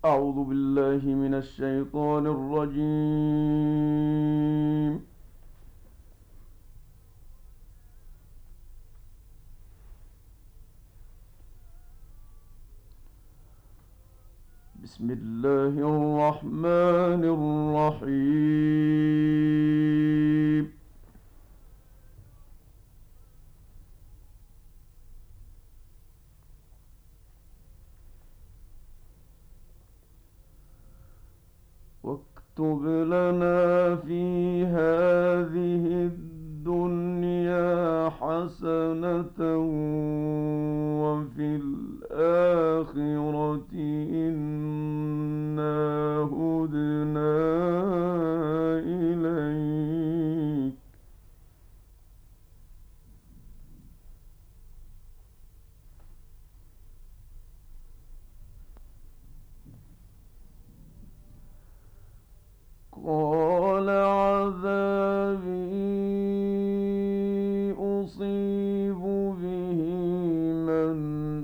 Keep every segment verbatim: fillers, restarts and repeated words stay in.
أعوذ بالله من الشيطان الرجيم. بسم الله الرحمن الرحيم. واكتب لنا في هذه الدنيا حسنة وفي الآخرة إنا هدنا إليك. قال عذابي أصيب به من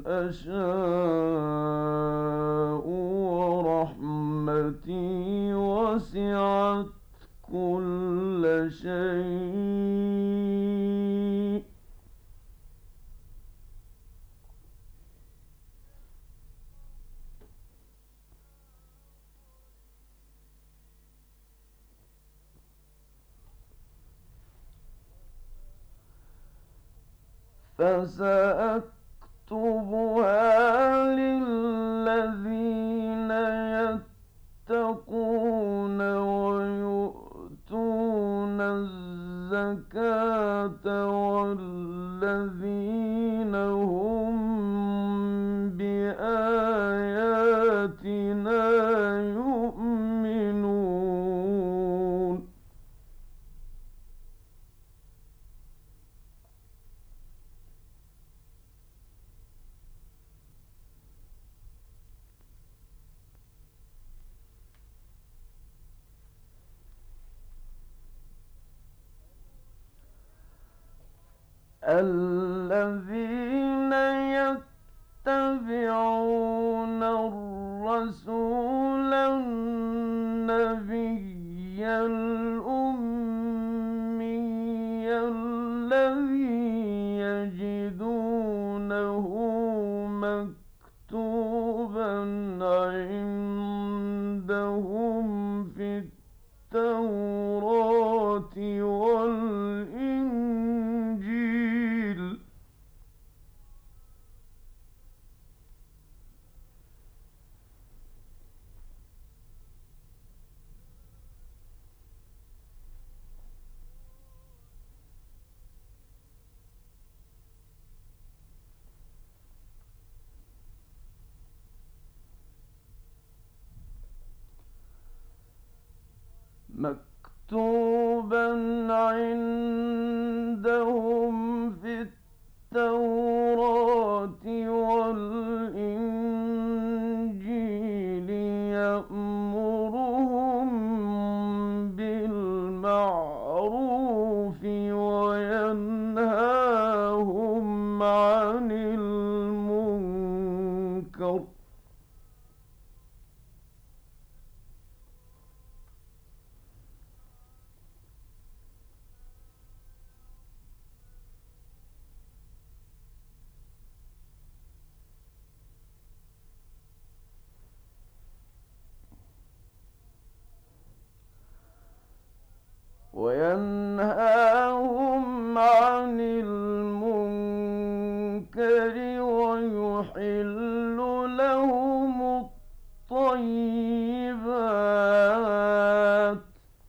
أشاء ورحمتي وسعت كل شيء. فسأكتبها للذين يتقون ويؤتون الزكاة والذين هم بآياتنا يؤمنون. الذين يتبعون الرسول النبي الأمي الذي يجدونه مكتوبا عندهم في التوراة والإنجيل. مكتوبا عندهم في التوراة والإنجيل يأمرهم بالمعروف وينهاهم عن المنكر. وينهاهم عن المنكر ويحل لهم الطيبات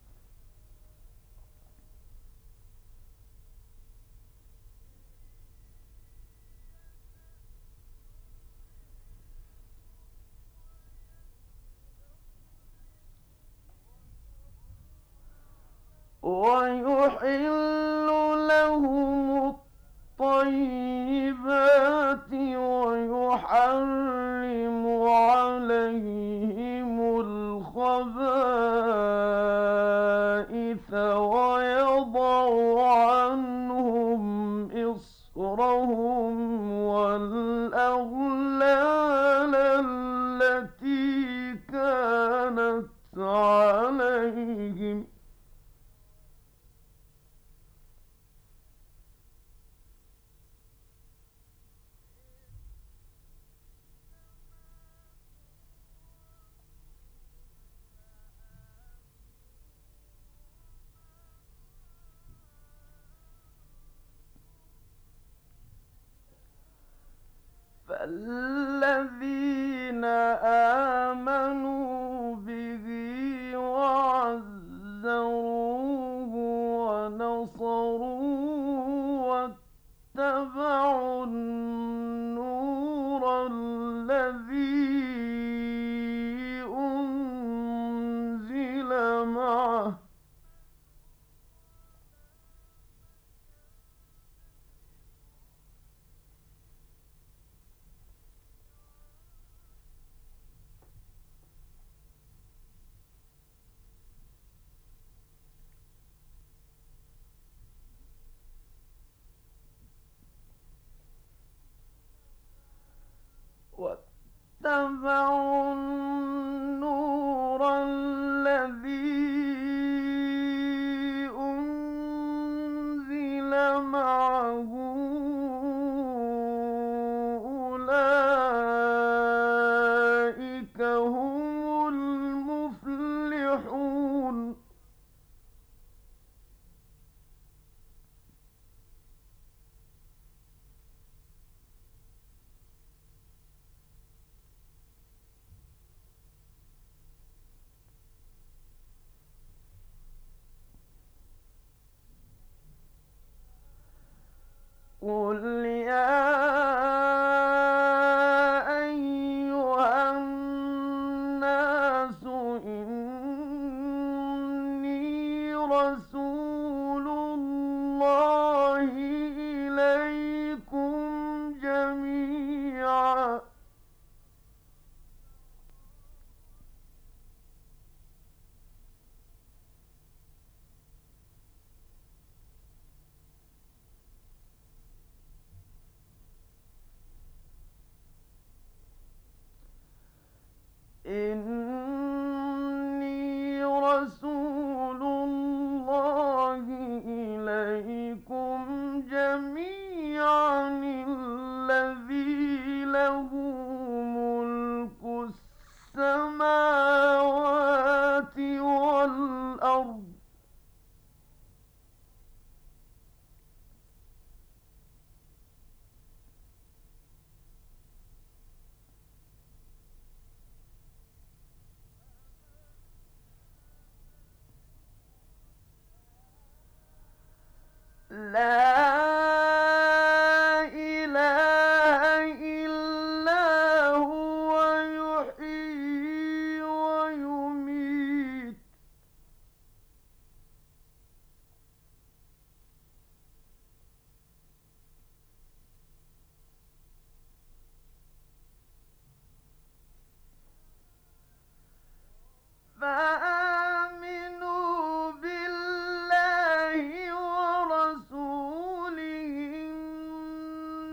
ويحل لهم الطيبات ويحرم عليهم الخبائث ويضع عنهم إصرهم والأغلال التي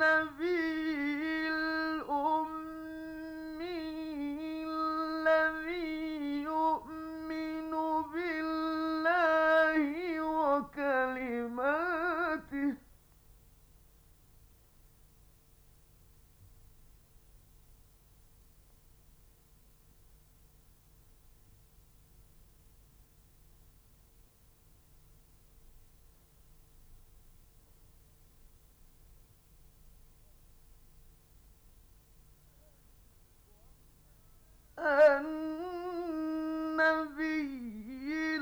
الأمي الذي يؤمن بالله وكلماته النبي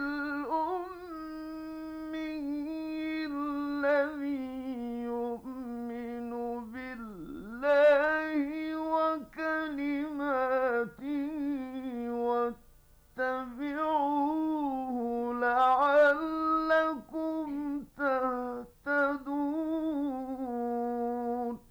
الأمي الذي يؤمن بالله وكلماته واتبعوه لعلكم تهتدون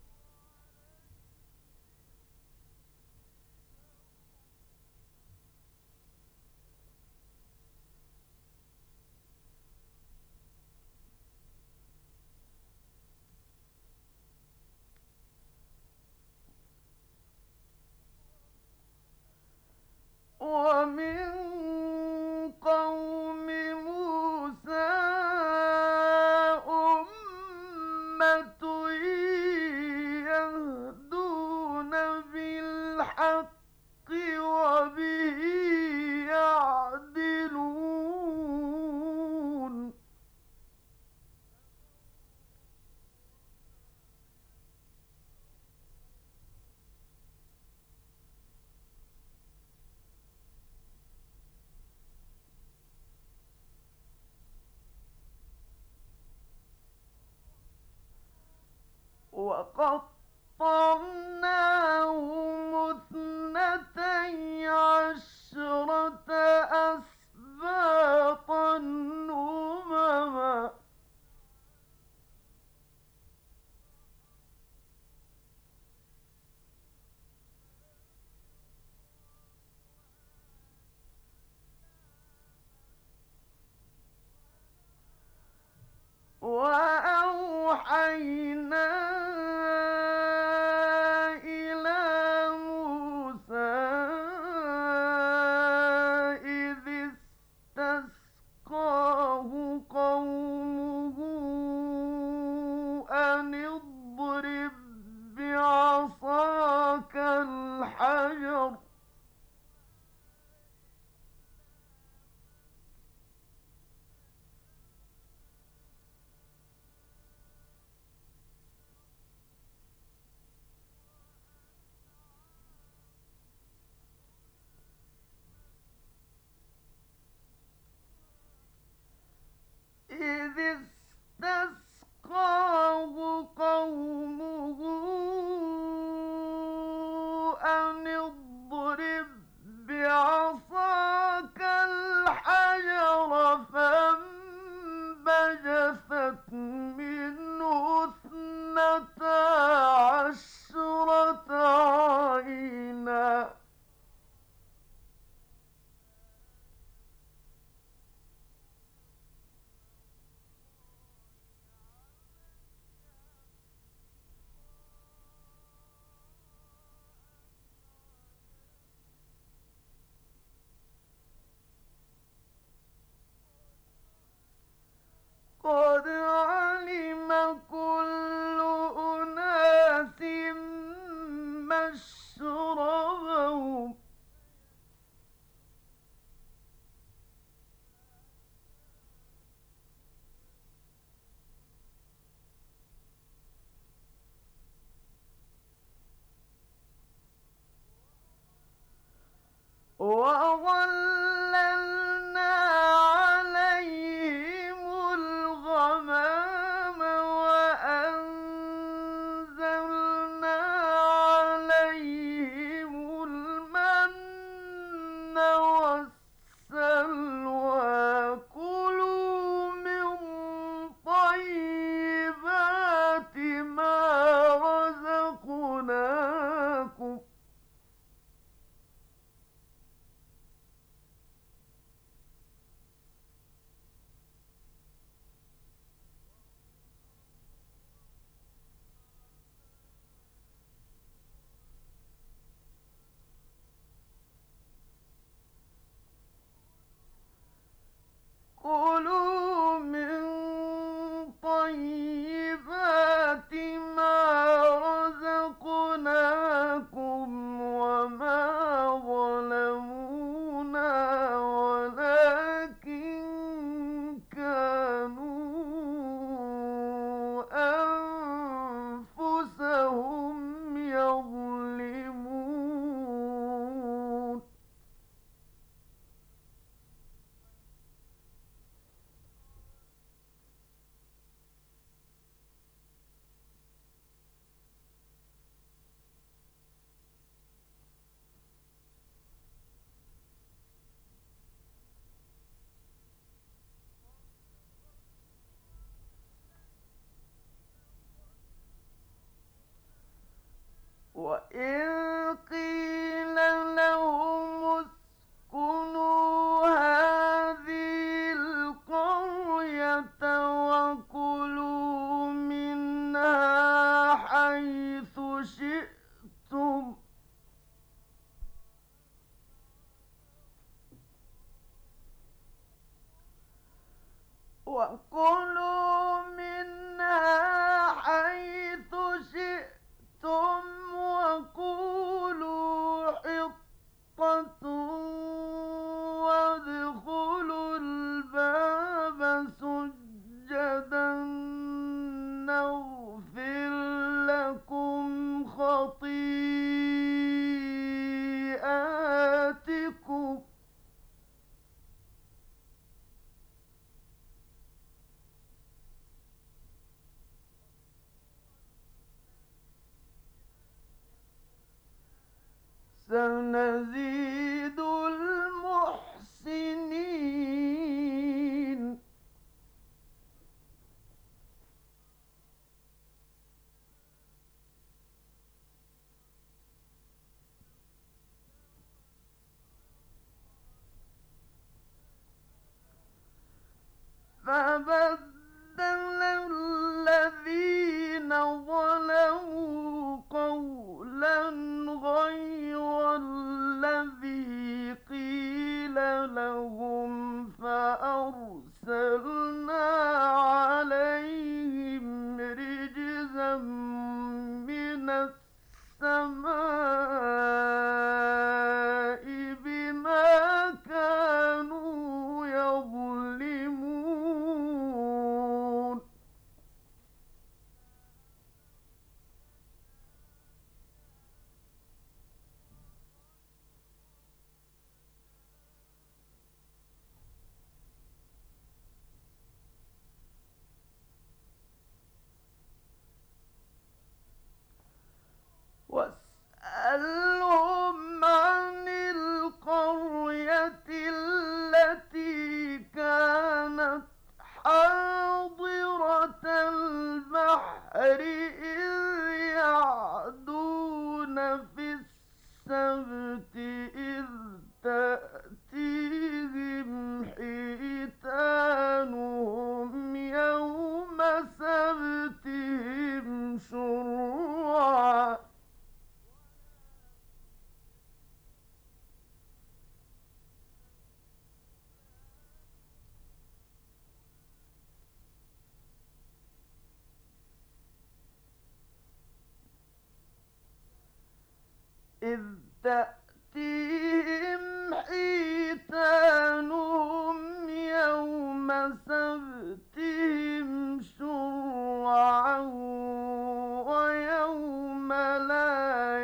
ومن قوم موسى أمة يهدون بالحق وبه يعدلون وقطعناهم اثنتي عشرة أسباطا أمما وأوحينا إلى موسى إذ استسقاه قومه أن اضرب بعصاك الحجر إذ استسقاه قومه أن اضرب بعصاك الحجر فانبجست منه اثنتا عشرة عينا حيث شئتم وكلوا منها حيث شئتم وقولوا حطة وادخلوا الباب سجدا نغفر لكم خطيئاتكم سنزيد المحسنين فبدل الذين ظلموا قولا غير الذي قيل لهم فأرسلنا عليهم رجزا من السماء بما كانوا يظلمون واسألهم عن القرية التي كانت حاضرة البحر إذ يعدون في السبت إذ تأتيهم حيتانهم يوم سبتهم شرعا إذ تأتيهم حيتانهم يوم سبتهم شرعا ويوم لا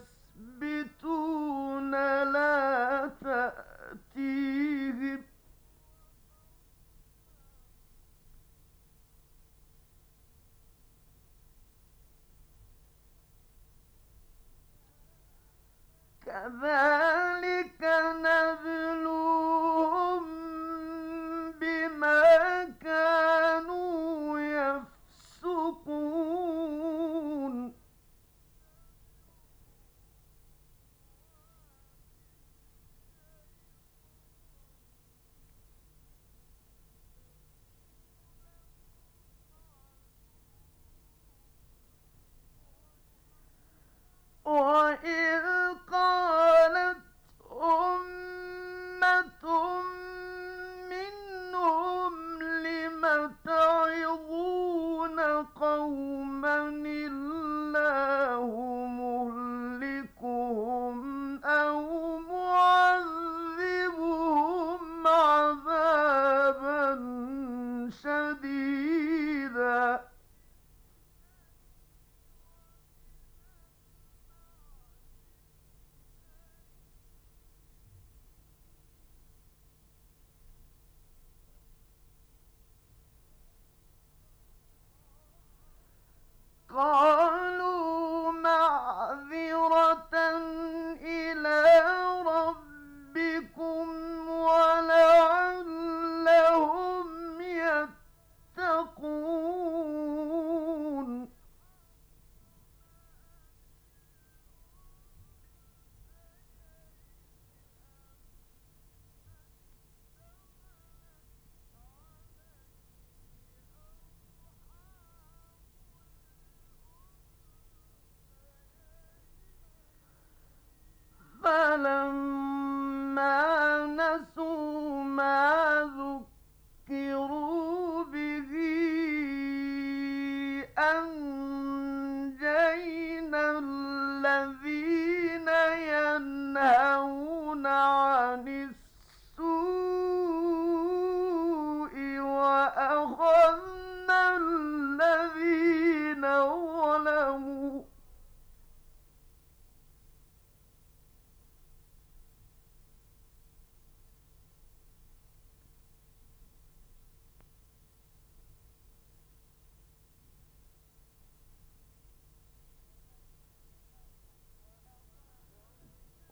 يسبتون لا تأتيهم كذلك نبلوهم بما كانوا يفسقون وإذ قال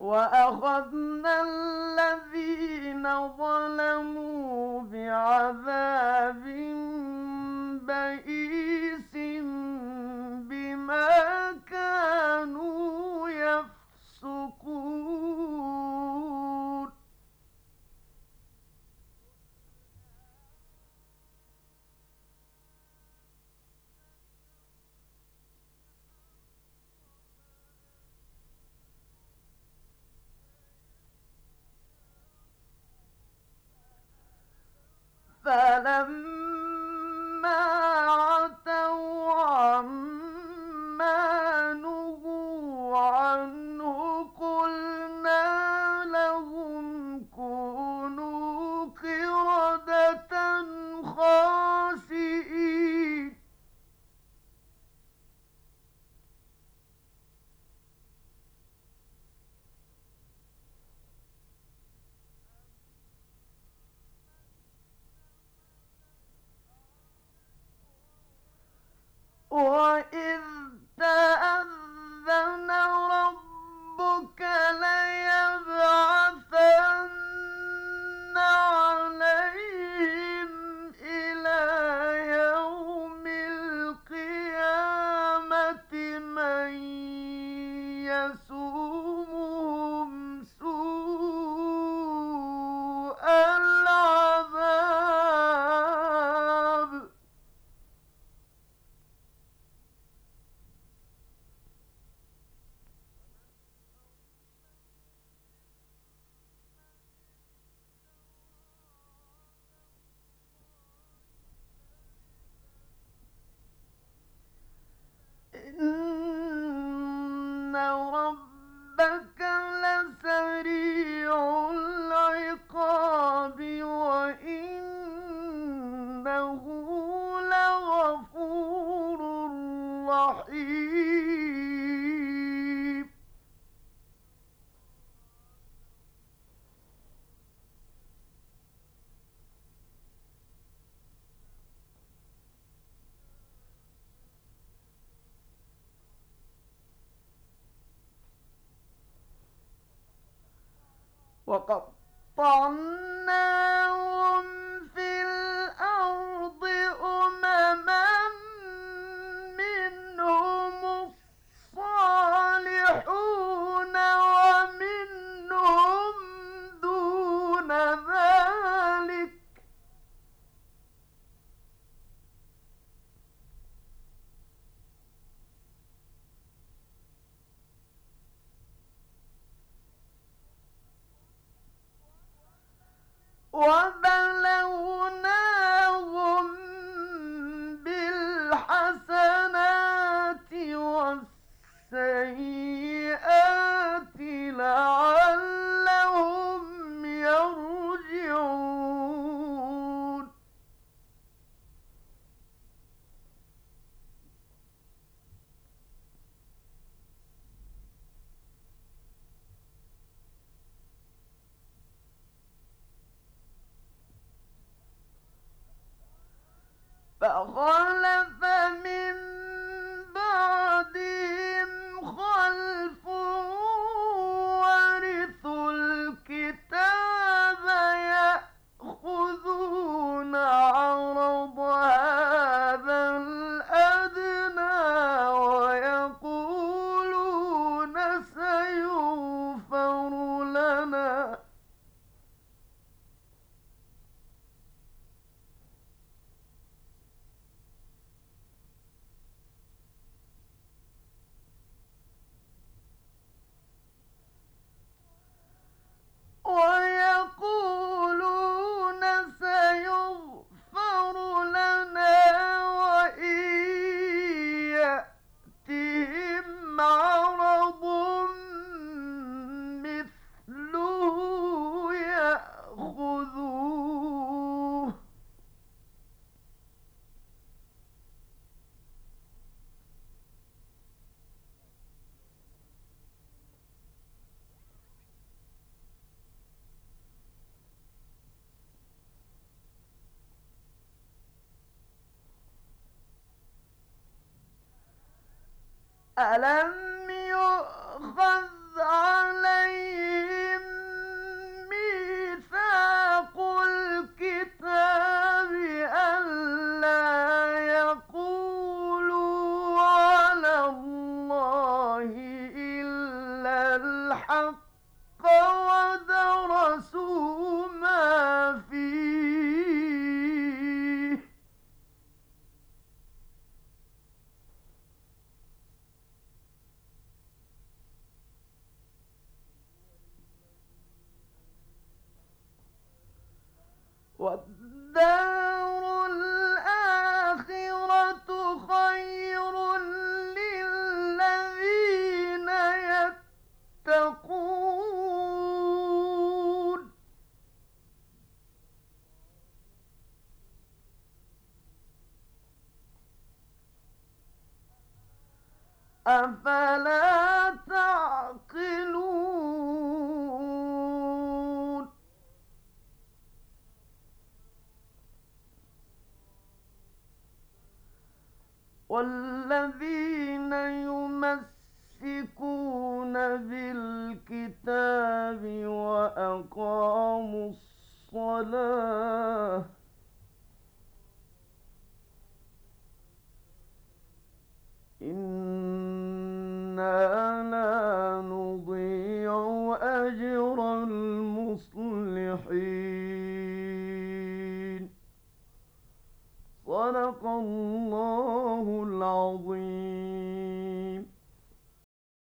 وأخذنا الذين ظلموا بعذاب بئيس بما كانوا يفسقون فلما عتوا عما نهوا عنه قلنا لهم كونوا قردة خاسئين وَإِذْ تَأَذَّنَ رَبُّكَ لَيَبْعَثَنَّ عَلَيْهِمْ إِلَى يَوْمِ الْقِيَامَةِ مَن يَسُومُهُمْ سُوءَ الْعَذَابِ إِنَّ رَبَّكَ لَسَرِيعُ الْعِقَابِ وَإِنَّهُ لَغَفُورٌ رَّحِيمٌ وَقَطَّعْنَاهُمْ فِي الْأَرْضِ أُمَمًا مِّنْهُمُ الصَّالِحُونَ وَمِنْهُمْ دُونَ ذَلِكَ ۖ وَبَلَوْنَاهُم بِالْحَسَنَاتِ وَالسَّيِّئَاتِ لَعَلَّهُمْ يَرْجِعُونَ فَخَلَفَ مِن بَعْدِهِمْ خَلْفٌ وَرِثُوا الْكِتَابَ يَأْخُذُونَ عَرَضَ هَٰذَا الْأَدْنَىٰ وَيَقُولُونَ سَيُغْفَرُ لَنَا وَيَقُولُونَ سَيُغْفَرُ لَنَا وَإِن يَأْتِهِمْ عَرَضٌ مِّثْلُهُ يَأْخُذُوهُ ۚ أَلَمْ يُؤْخَذْ عليهم ميثاق الكتاب ألا يقولوا على الله إلا الحق ودرسوا ما فيه والدار الآخرة خير للذين يتقون أفلا تعقلون والذين يمسكون بالكتاب وأقاموا الصلاة إنا لا نضيع أجر المصلحين صدق الله